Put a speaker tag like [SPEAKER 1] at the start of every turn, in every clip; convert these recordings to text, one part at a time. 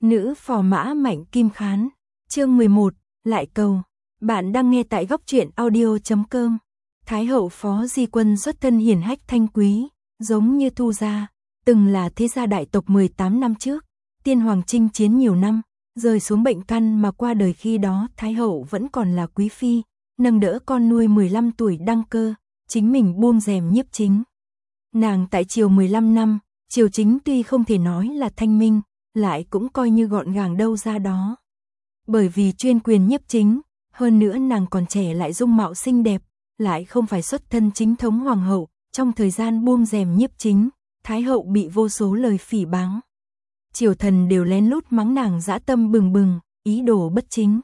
[SPEAKER 1] Nữ phò mã Mạnh Kim Khán. Chương 11, lại cầu. Bạn đang nghe tại góc truyện audio.com. Thái hậu Phó Di Quân xuất thân hiển hách thanh quý, giống như Thu gia, từng là thế gia đại tộc 18 năm trước, tiên hoàng chinh chiến nhiều năm, rơi xuống bệnh căn mà qua đời. Khi đó Thái hậu vẫn còn là quý phi, nâng đỡ con nuôi 15 tuổi đăng cơ, chính mình buông rèm nhiếp chính. Nàng tại triều 15 năm, triều chính tuy không thể nói là thanh minh, lại cũng coi như gọn gàng đâu ra đó. Bởi vì chuyên quyền nhiếp chính, hơn nữa nàng còn trẻ lại dung mạo xinh đẹp, lại không phải xuất thân chính thống hoàng hậu, trong thời gian buông rèm nhiếp chính, Thái hậu bị vô số lời phỉ báng. Triều thần đều lén lút mắng nàng dã tâm bừng bừng, ý đồ bất chính.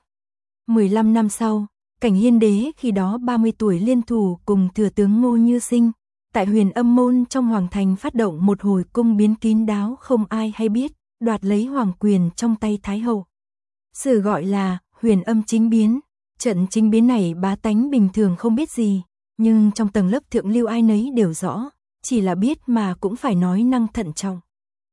[SPEAKER 1] 15 năm sau, Cảnh Hiên đế khi đó 30 tuổi liên thủ cùng thừa tướng Ngô Như Sinh, tại Huyền Âm môn trong hoàng thành phát động một hồi cung biến kín đáo không ai hay biết, đoạt lấy hoàng quyền trong tay Thái hậu. Sự gọi là Huyền Âm chính biến. Trận chính biến này bá tánh bình thường không biết gì, nhưng trong tầng lớp thượng lưu ai nấy đều rõ, chỉ là biết mà cũng phải nói năng thận trọng.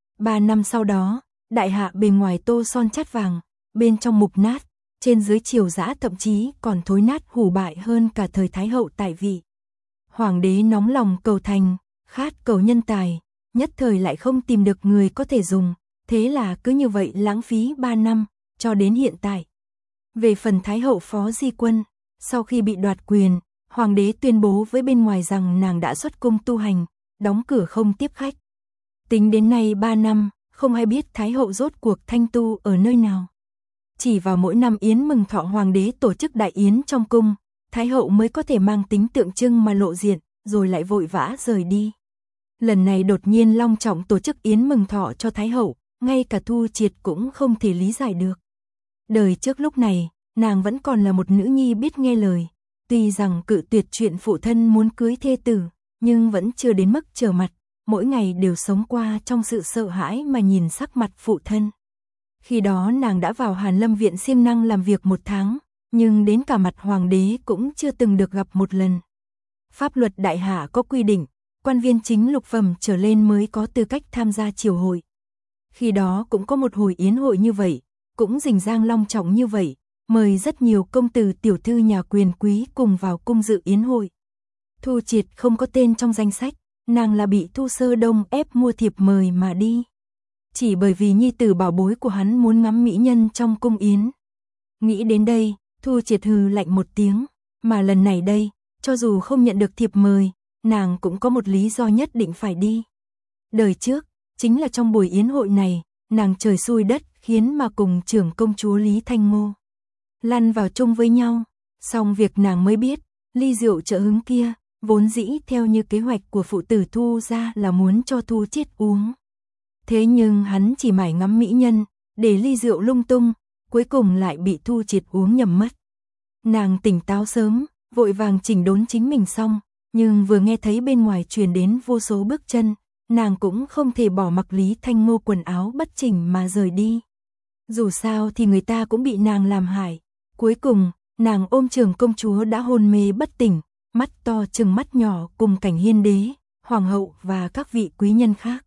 [SPEAKER 1] 3 năm sau đó, đại hạ bề ngoài tô son chát vàng, bên trong mục nát, trên dưới triều dã thậm chí còn thối nát hủ bại hơn cả thời Thái hậu tại vị. Hoàng đế nóng lòng cầu thành, khát cầu nhân tài, nhất thời lại không tìm được người có thể dùng, thế là cứ như vậy lãng phí 3 năm, cho đến hiện tại. Về phần Thái hậu Phó Di Quân, sau khi bị đoạt quyền, hoàng đế tuyên bố với bên ngoài rằng nàng đã xuất cung tu hành, đóng cửa không tiếp khách. Tính đến nay 3 năm, không ai biết Thái hậu rốt cuộc thanh tu ở nơi nào. Chỉ vào mỗi năm yến mừng thọ hoàng đế tổ chức đại yến trong cung, Thái hậu mới có thể mang tính tượng trưng mà lộ diện, rồi lại vội vã rời đi. Lần này đột nhiên long trọng tổ chức yến mừng thọ cho Thái hậu, ngay cả Thu Triệt cũng không thể lý giải được. Đời trước lúc này, nàng vẫn còn là một nữ nhi biết nghe lời, tuy rằng cự tuyệt chuyện phụ thân muốn cưới thê tử, nhưng vẫn chưa đến mức trở mặt, mỗi ngày đều sống qua trong sự sợ hãi mà nhìn sắc mặt phụ thân. Khi đó nàng đã vào Hàn Lâm viện siêng năng làm việc 1 tháng, nhưng đến cả mặt hoàng đế cũng chưa từng được gặp một lần. Pháp luật đại hạ có quy định, quan viên chính lục phẩm trở lên mới có tư cách tham gia triều hội. Khi đó cũng có một hồi yến hội như vậy, cũng rình rang long trọng như vậy, mời rất nhiều công tử tiểu thư nhà quyền quý cùng vào cung dự yến hội. Thu Triệt không có tên trong danh sách, nàng là bị Thu Sơ Đông ép mua thiệp mời mà đi. Chỉ bởi vì nhi tử bảo bối của hắn muốn ngắm mỹ nhân trong cung yến. Nghĩ đến đây, Thu Triệt hừ lạnh một tiếng, mà lần này đây, cho dù không nhận được thiệp mời, nàng cũng có một lý do nhất định phải đi. Đời trước, chính là trong buổi yến hội này, nàng trời xui đất khiến mà cùng trưởng công chúa Lý Thanh Ngô lăn vào chung với nhau. Xong việc nàng mới biết, ly rượu trợ hứng kia, vốn dĩ theo như kế hoạch của phụ tử Thu gia là muốn cho Thu Triệt uống. Thế nhưng hắn chỉ mải ngắm mỹ nhân, để ly rượu lung tung, cuối cùng lại bị Thu Triệt uống nhầm mất. Nàng tỉnh táo sớm, vội vàng chỉnh đốn chính mình xong, nhưng vừa nghe thấy bên ngoài truyền đến vô số bước chân, nàng cũng không thể bỏ mặc Lý Thanh Ngô quần áo bất chỉnh mà rời đi. Dù sao thì người ta cũng bị nàng làm hại. Cuối cùng, nàng ôm trưởng công chúa đã hôn mê bất tỉnh, mắt to trừng mắt nhỏ cùng Cảnh Hiên đế, hoàng hậu và các vị quý nhân khác.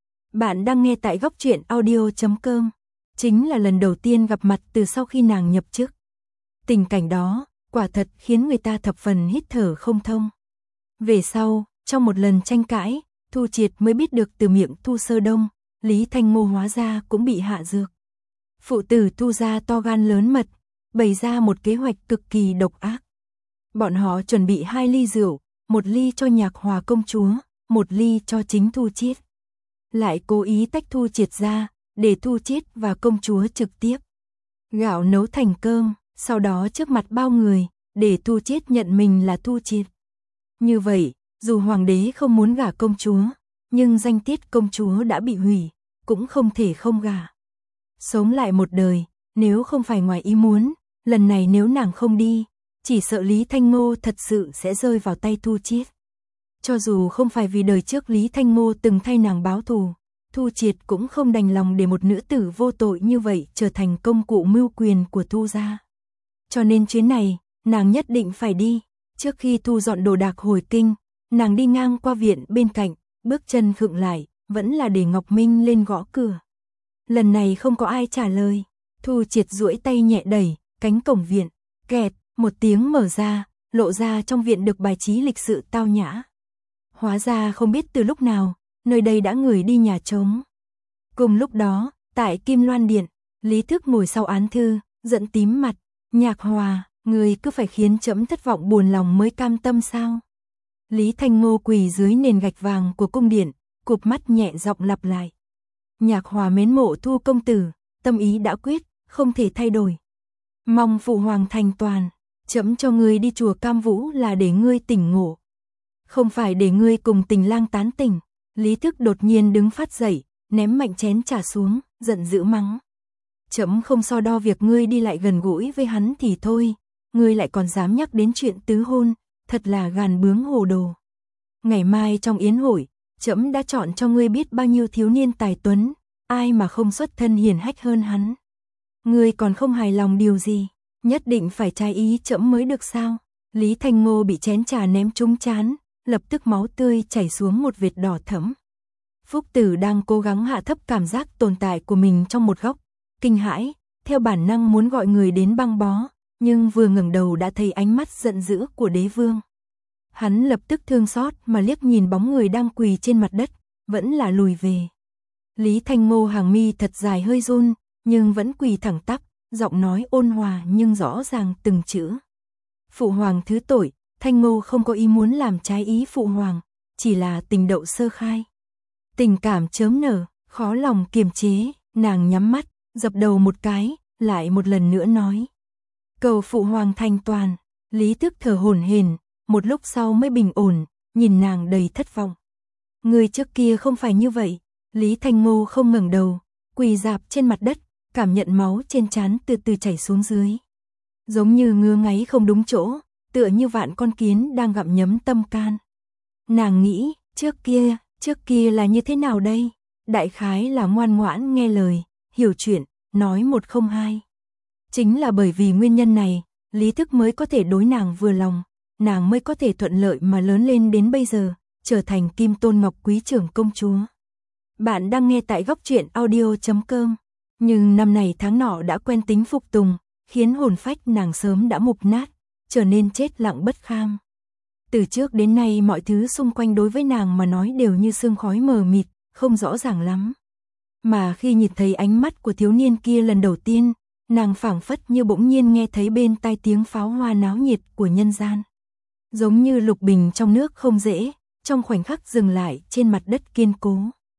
[SPEAKER 1] Bạn đang nghe tại góc truyện audio.com. Chính là lần đầu tiên gặp mặt từ sau khi nàng nhập chức. Tình cảnh đó, quả thật khiến người ta thập phần hít thở không thông. Về sau, trong một lần tranh cãi, Thu Triệt mới biết được từ miệng Thu Sơ Đông, Lý Thanh Ngô hóa ra cũng bị hạ dược. Phụ tử Thu gia to gan lớn mật, bày ra một kế hoạch cực kỳ độc ác. Bọn họ chuẩn bị 2 ly rượu, 1 ly cho Nhạc Hòa công chúa, 1 ly cho chính Thu Triệt. Lại cố ý tách Thu Triệt ra, để Thu Triệt và công chúa trực tiếp gạo nấu thành cơm, sau đó trước mặt bao người, để Thu Triệt nhận mình là Thu Triệt. Như vậy, dù hoàng đế không muốn gả công chúa, nhưng danh tiết công chúa đã bị hủy, cũng không thể không gả. Sống lại một đời, nếu không phải ngoài ý muốn, lần này nếu nàng không đi, chỉ sợ Lý Thanh Ngô thật sự sẽ rơi vào tay Thu Triệt. Cho dù không phải vì đời trước Lý Thanh Ngô từng thay nàng báo thù, Thu Triệt cũng không đành lòng để một nữ tử vô tội như vậy trở thành công cụ mưu quyền của Thu gia. Cho nên chuyến này, nàng nhất định phải đi. Trước khi thu dọn đồ đạc hồi kinh, nàng đi ngang qua viện bên cạnh, bước chân khựng lại, vẫn là để Ngọc Minh lên gõ cửa. Lần này không có ai trả lời. Thu Triệt duỗi tay nhẹ đẩy, cánh cổng viện, kẹt, một tiếng mở ra, lộ ra trong viện được bài trí lịch sự tao nhã. Hóa ra không biết từ lúc nào, nơi đây đã người đi nhà trống. Cùng lúc đó, tại Kim Loan Điện, Lý Thức ngồi sau án thư, giận tím mặt, Nhạc Hòa, người cứ phải khiến trẫm thất vọng buồn lòng mới cam tâm sao? Lý Thanh Ngô quỳ dưới nền gạch vàng của cung điện, cụp mắt nhẹ giọng lặp lại. Nhạc Hòa mến mộ Thu công tử, tâm ý đã quyết, không thể thay đổi. Mong phụ hoàng thành toàn, trẫm cho ngươi đi chùa Cam Vũ là để ngươi tỉnh ngộ, không phải để ngươi cùng Tình Lang tán tỉnh. Lý Thức đột nhiên đứng phát dậy, ném mạnh chén trà xuống, giận dữ mắng. Trẫm không so đo việc ngươi đi lại gần gũi với hắn thì thôi, ngươi lại còn dám nhắc đến chuyện tứ hôn, thật là gàn bướng hồ đồ. Ngày mai trong yến hội, trẫm đã chọn cho ngươi biết bao nhiêu thiếu niên tài tuấn, ai mà không xuất thân hiển hách hơn hắn. Ngươi còn không hài lòng điều gì, nhất định phải trái ý trẫm mới được sao? Lý Thanh Ngô bị chén trà ném trúng trán, lập tức máu tươi chảy xuống một vệt đỏ thẫm. Phúc Tử đang cố gắng hạ thấp cảm giác tồn tại của mình trong một góc, kinh hãi, theo bản năng muốn gọi người đến băng bó, nhưng vừa ngẩng đầu đã thấy ánh mắt giận dữ của đế vương. Hắn lập tức thương xót mà liếc nhìn bóng người đang quỳ trên mặt đất, vẫn là lùi về. Lý Thanh Ngô hàng mi thật dài hơi run, nhưng vẫn quỳ thẳng tắp, giọng nói ôn hòa nhưng rõ ràng từng chữ. Phụ hoàng thứ tội, Thanh Ngô không có ý muốn làm trái ý phụ hoàng, chỉ là tình đậu sơ khai. Tình cảm chớm nở, khó lòng kiềm chế, nàng nhắm mắt, dập đầu một cái, lại một lần nữa nói. Cầu phụ hoàng thành toàn. Lý Thức thở hổn hển, một lúc sau mới bình ổn, nhìn nàng đầy thất vọng. Người trước kia không phải như vậy. Lý Thanh Ngô không ngẩng đầu, quỳ rạp trên mặt đất, cảm nhận máu trên trán từ từ chảy xuống dưới. Giống như ngứa ngáy không đúng chỗ, tựa như vạn con kiến đang gặm nhấm tâm can. Nàng nghĩ, trước kia là như thế nào đây? Đại khái là ngoan ngoãn nghe lời, hiểu chuyện, nói một không hai. Chính là bởi vì nguyên nhân này, Lý Thức mới có thể đối nàng vừa lòng, nàng mới có thể thuận lợi mà lớn lên đến bây giờ, trở thành Kim Tôn Ngọc Quý trưởng công chúa. Bạn đang nghe tại góc truyện audio.com. Nhưng năm này tháng nọ đã quen tính phục tùng, khiến hồn phách nàng sớm đã mục nát, trở nên chết lặng bất kham. Từ trước đến nay mọi thứ xung quanh đối với nàng mà nói đều như sương khói mờ mịt, không rõ ràng lắm. Mà khi nhìn thấy ánh mắt của thiếu niên kia lần đầu tiên, nàng phảng phất như bỗng nhiên nghe thấy bên tai tiếng pháo hoa náo nhiệt của nhân gian. Giống như lục bình trong nước không dễ, trong khoảnh khắc dừng lại trên mặt đất kiên cố.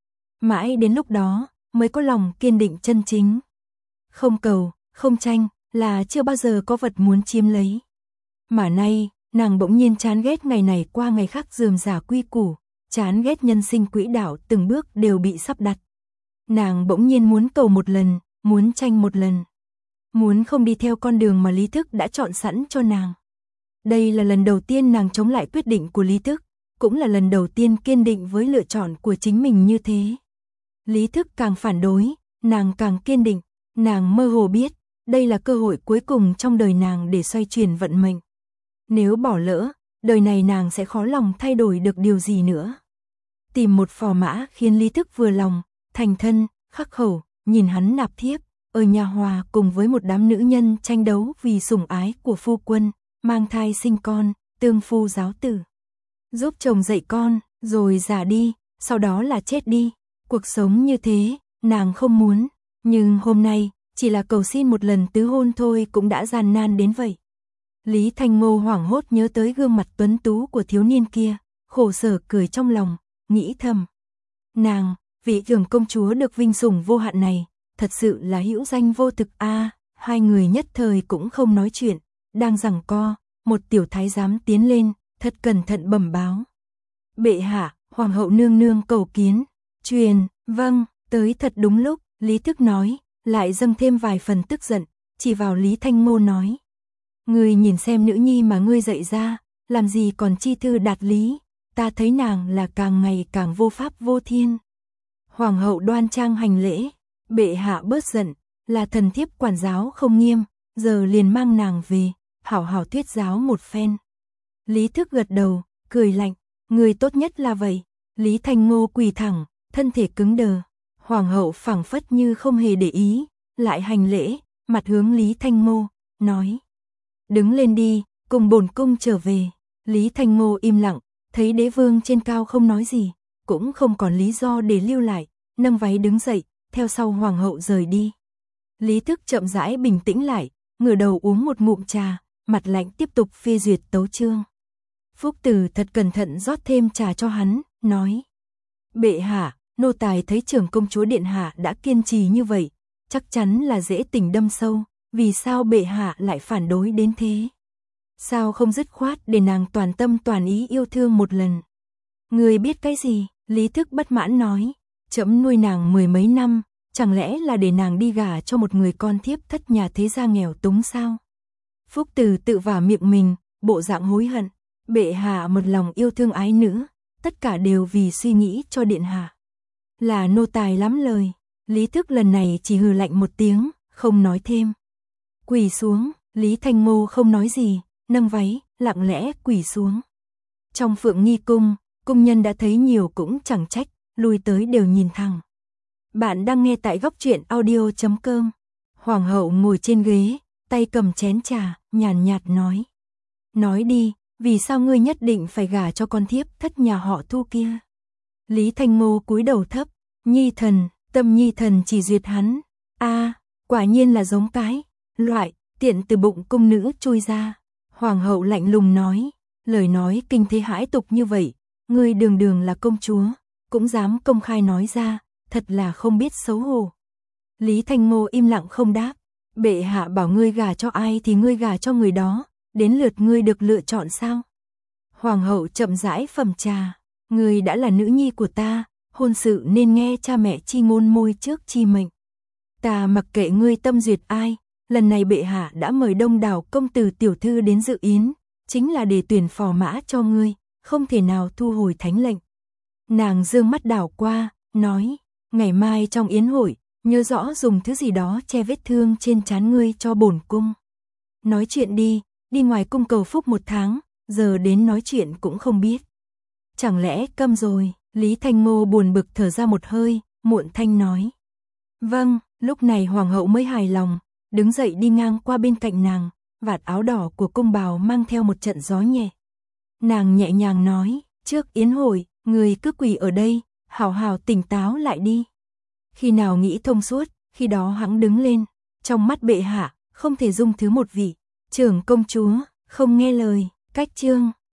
[SPEAKER 1] Mãi đến lúc đó, mới có lòng kiên định chân chính. Không cầu, không tranh, là chưa bao giờ có vật muốn chiếm lấy. Mà nay, nàng bỗng nhiên chán ghét ngày này qua ngày khác rườm rà quy củ, chán ghét nhân sinh quỹ đạo từng bước đều bị sắp đặt. Nàng bỗng nhiên muốn cầu một lần, muốn tranh một lần. Muốn không đi theo con đường mà Lý Thức đã chọn sẵn cho nàng. Đây là lần đầu tiên nàng chống lại quyết định của Lý Thức, cũng là lần đầu tiên kiên định với lựa chọn của chính mình như thế. Lý Thức càng phản đối, nàng càng kiên định, nàng mơ hồ biết, đây là cơ hội cuối cùng trong đời nàng để xoay chuyển vận mệnh. Nếu bỏ lỡ, đời này nàng sẽ khó lòng thay đổi được điều gì nữa. Tìm một phò mã khiến Lý Thức vừa lòng, thành thân, khắc khẩu, nhìn hắn nạp thiếp, ở nhà hòa cùng với một đám nữ nhân tranh đấu vì sủng ái của phu quân, mang thai sinh con, tương phu giáo tử. Giúp chồng dạy con, rồi già đi, sau đó là chết đi. Cuộc sống như thế, nàng không muốn, nhưng hôm nay, chỉ là cầu xin một lần tứ hôn thôi cũng đã gian nan đến vậy. Lý Thanh Ngô hoảng hốt nhớ tới gương mặt tuấn tú của thiếu niên kia, khổ sở cười trong lòng, nghĩ thầm. Nàng, vị trưởng công chúa được vinh sủng vô hạn này, thật sự là hữu danh vô thực a. Hai người nhất thời cũng không nói chuyện, đang giằng co, một tiểu thái giám tiến lên, thật cẩn thận bẩm báo. Bệ hạ, hoàng hậu nương nương cầu kiến. Truyền, vâng, tới thật đúng lúc, Lý Thức nói, lại dâng thêm vài phần tức giận, chỉ vào Lý Thanh Ngô nói. Ngươi nhìn xem nữ nhi mà ngươi dạy ra, làm gì còn chi thư đạt lý, ta thấy nàng là càng ngày càng vô pháp vô thiên. Hoàng hậu đoan trang hành lễ, bệ hạ bớt giận, là thần thiếp quản giáo không nghiêm, giờ liền mang nàng về, hảo hảo thuyết giáo một phen. Lý Thức gật đầu, cười lạnh, người tốt nhất là vậy. Lý Thanh Ngô quỳ thẳng, thân thể cứng đờ. Hoàng hậu phảng phất như không hề để ý, lại hành lễ, mặt hướng Lý Thanh Ngô, nói. Đứng lên đi, cùng bổn cung trở về. Lý Thanh Ngô im lặng, thấy đế vương trên cao không nói gì, cũng không còn lý do để lưu lại, nâng váy đứng dậy, theo sau hoàng hậu rời đi. Lý Thức chậm rãi bình tĩnh lại, ngửa đầu uống một ngụm trà, mặt lạnh tiếp tục phê duyệt tấu chương. Phúc Tử thật cẩn thận rót thêm trà cho hắn, nói. Bệ hạ, nô tài thấy trưởng công chúa điện hạ đã kiên trì như vậy, chắc chắn là dễ tình đâm sâu, vì sao bệ hạ lại phản đối đến thế? Sao không dứt khoát để nàng toàn tâm toàn ý yêu thương một lần? Người biết cái gì? Lý Thức bất mãn nói, trẫm nuôi nàng 10 mấy năm, chẳng lẽ là để nàng đi gả cho một người con thiếp thất nhà thế gia nghèo túng sao? Phúc Tử tự vả miệng mình, bộ dạng hối hận, bệ hạ một lòng yêu thương ái nữ, tất cả đều vì suy nghĩ cho điện hạ. Là nô tài lắm lời. Lý Thức lần này chỉ hừ lạnh một tiếng, không nói thêm. Quỳ xuống, Lý Thanh Ngô không nói gì, nâng váy, lặng lẽ quỳ xuống. Trong Phượng Nghi cung, cung nhân đã thấy nhiều cũng chẳng trách, lui tới đều nhìn thẳng. Bạn đang nghe tại góc truyện audio.com. Hoàng hậu ngồi trên ghế, tay cầm chén trà, nhàn nhạt nói. Nói đi, vì sao ngươi nhất định phải gả cho con thiếp thất nhà họ Thu kia? Lý Thanh Ngô cúi đầu thấp, nhi thần, tâm nhi thần chỉ duyệt hắn. Quả nhiên là giống cái loại tiện từ bụng cung nữ chui ra. Hoàng hậu lạnh lùng nói, lời nói kinh thế hãi tục như vậy, ngươi đường đường là công chúa, cũng dám công khai nói ra, thật là không biết xấu hổ. Lý Thanh Ngô im lặng không đáp, bệ hạ bảo ngươi gả cho ai thì ngươi gả cho người đó, đến lượt ngươi được lựa chọn sao? Hoàng hậu chậm rãi phẩm trà, ngươi đã là nữ nhi của ta, hôn sự nên nghe cha mẹ chi ngôn môi trước chi mệnh. Ta mặc kệ ngươi tâm duyệt ai, lần này bệ hạ đã mời đông đảo công tử tiểu thư đến dự yến, chính là để tuyển phò mã cho ngươi, không thể nào thu hồi thánh lệnh. Nàng dương mắt đảo qua, nói, ngày mai trong yến hội, nhớ rõ dùng thứ gì đó che vết thương trên trán ngươi cho bổn cung. Nói chuyện đi, đi ngoài cung cầu phúc 1 tháng, giờ đến nói chuyện cũng không biết. Chẳng lẽ câm rồi? Lý Thanh Ngô buồn bực thở ra một hơi, muộn thanh nói. Vâng, lúc này hoàng hậu mới hài lòng, đứng dậy đi ngang qua bên cạnh nàng, vạt áo đỏ của cung bào mang theo một trận gió nhẹ. Nàng nhẹ nhàng nói, trước yến hội, người cứ quỳ ở đây, hào hào tỉnh táo lại đi. Khi nào nghĩ thông suốt, khi đó hẵng đứng lên, trong mắt bệ hạ, không thể dung thứ một vị trưởng công chúa, không nghe lời. Cách chương